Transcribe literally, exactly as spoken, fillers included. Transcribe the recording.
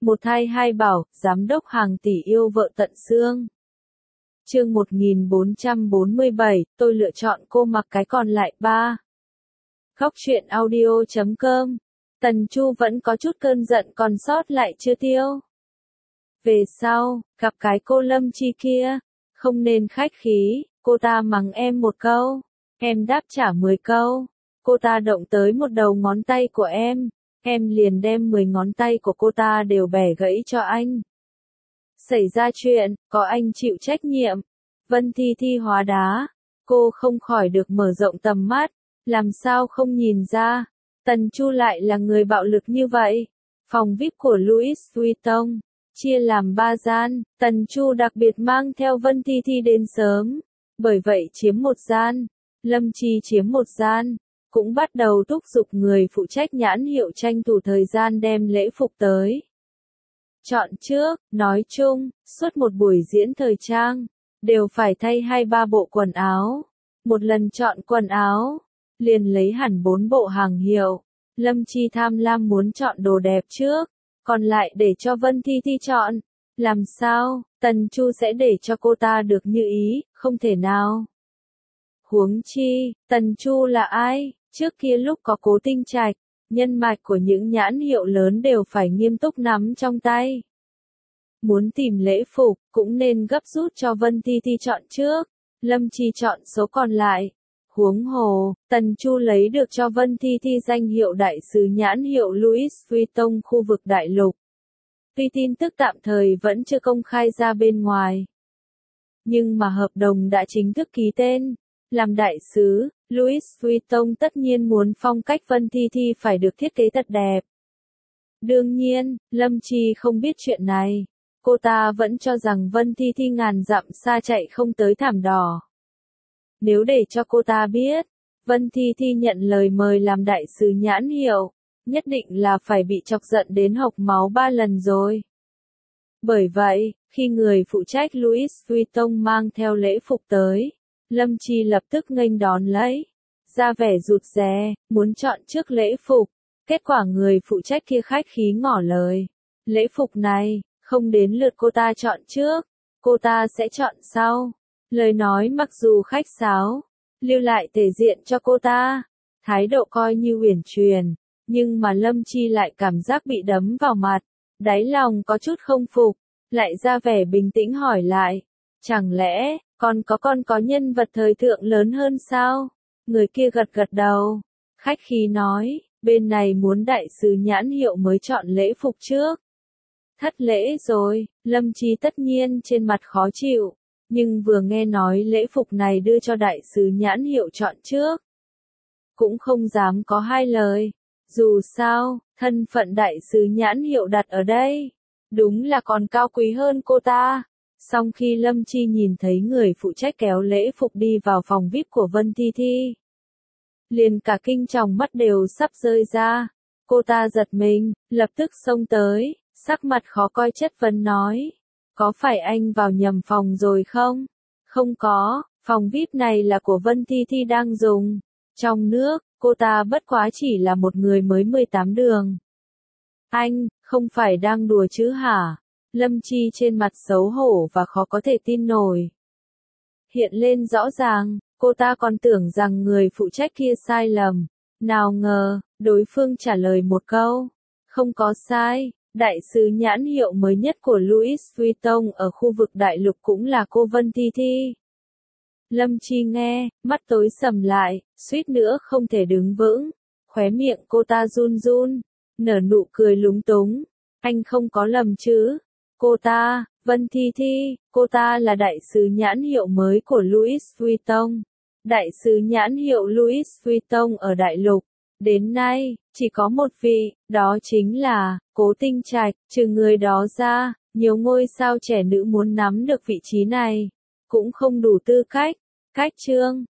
Một thai hai bảo, giám đốc hàng tỷ yêu vợ tận xương. Chương một nghìn bốn trăm bốn mươi bảy, tôi lựa chọn cô mặc cái còn lại ba. Góc truyện audio chấm com. Tần Chu vẫn có chút cơn giận còn sót lại chưa tiêu. Về sau, gặp cái cô Lâm Chi kia, không nên khách khí, cô ta mắng em một câu, em đáp trả mười câu. Cô ta động tới một đầu ngón tay của em, em liền đem mười ngón tay của cô ta đều bẻ gãy cho anh. Xảy ra chuyện, có anh chịu trách nhiệm. Vân Thi Thi hóa đá, cô không khỏi được mở rộng tầm mắt, làm sao không nhìn ra, Tần Chu lại là người bạo lực như vậy. Phòng vi ai pi của Louis Vuitton, chia làm ba gian, Tần Chu đặc biệt mang theo Vân Thi Thi đến sớm, bởi vậy chiếm một gian, Lâm Chi chiếm một gian, cũng bắt đầu thúc giục người phụ trách nhãn hiệu tranh thủ thời gian đem lễ phục tới. Chọn trước, nói chung, suốt một buổi diễn thời trang, đều phải thay hai ba bộ quần áo. Một lần chọn quần áo, liền lấy hẳn bốn bộ hàng hiệu. Lâm Chi tham lam muốn chọn đồ đẹp trước, còn lại để cho Vân Thi Thi chọn. Làm sao, Tần Chu sẽ để cho cô ta được như ý, không thể nào. Huống chi, Tần Chu là ai? Trước kia lúc có Cố Tinh Trạch, nhân mạch của những nhãn hiệu lớn đều phải nghiêm túc nắm trong tay. Muốn tìm lễ phục, cũng nên gấp rút cho Vân Thi Thi chọn trước, Lâm Chi chọn số còn lại. Huống hồ, Tần Chu lấy được cho Vân Thi Thi danh hiệu đại sứ nhãn hiệu Louis Vuitton khu vực đại lục. Tuy tin tức tạm thời vẫn chưa công khai ra bên ngoài, nhưng mà hợp đồng đã chính thức ký tên. Làm đại sứ, Louis Vuitton tất nhiên muốn phong cách Vân Thi Thi phải được thiết kế thật đẹp. Đương nhiên, Lâm Chi không biết chuyện này. Cô ta vẫn cho rằng Vân Thi Thi ngàn dặm xa chạy không tới thảm đỏ. Nếu để cho cô ta biết, Vân Thi Thi nhận lời mời làm đại sứ nhãn hiệu, nhất định là phải bị chọc giận đến hộc máu ba lần rồi. Bởi vậy, khi người phụ trách Louis Vuitton mang theo lễ phục tới, Lâm Chi lập tức nghênh đón lấy, ra vẻ rụt rè, muốn chọn trước lễ phục. Kết quả người phụ trách kia khách khí ngỏ lời, lễ phục này, không đến lượt cô ta chọn trước, cô ta sẽ chọn sau. Lời nói mặc dù khách sáo, lưu lại thể diện cho cô ta, thái độ coi như uyển chuyển, nhưng mà Lâm Chi lại cảm giác bị đấm vào mặt, đáy lòng có chút không phục, lại ra vẻ bình tĩnh hỏi lại, chẳng lẽ, còn có con có nhân vật thời thượng lớn hơn sao? Người kia gật gật đầu, khách khí nói, bên này muốn đại sứ nhãn hiệu mới chọn lễ phục trước. Thất lễ rồi, Lâm Chi tất nhiên trên mặt khó chịu, nhưng vừa nghe nói lễ phục này đưa cho đại sứ nhãn hiệu chọn trước, cũng không dám có hai lời. Dù sao, thân phận đại sứ nhãn hiệu đặt ở đây, đúng là còn cao quý hơn cô ta. Song khi Lâm Chi nhìn thấy người phụ trách kéo lễ phục đi vào phòng vi ai pi của Vân Thi Thi, liền cả kinh tròng mắt đều sắp rơi ra. Cô ta giật mình, lập tức xông tới, sắc mặt khó coi chất vấn nói, có phải anh vào nhầm phòng rồi không? Không có, phòng vi ai pi này là của Vân Thi Thi đang dùng. Trong nước, cô ta bất quá chỉ là một người mới mười tám đường. Anh, không phải đang đùa chứ hả? Lâm Chi trên mặt xấu hổ và khó có thể tin nổi. Hiện lên rõ ràng, cô ta còn tưởng rằng người phụ trách kia sai lầm. Nào ngờ, đối phương trả lời một câu, không có sai, đại sứ nhãn hiệu mới nhất của Louis Vuitton ở khu vực đại lục cũng là cô Vân Thi Thi. Lâm Chi nghe, mắt tối sầm lại, suýt nữa không thể đứng vững, khóe miệng cô ta run run, nở nụ cười lúng túng, anh không có lầm chứ? Cô ta, Vân Thi Thi, cô ta là đại sứ nhãn hiệu mới của Louis Vuitton. Đại sứ nhãn hiệu Louis Vuitton ở đại lục, đến nay, chỉ có một vị, đó chính là, Cố Tinh Trạch. Trừ người đó ra, nhiều ngôi sao trẻ nữ muốn nắm được vị trí này, cũng không đủ tư cách. Cách chương,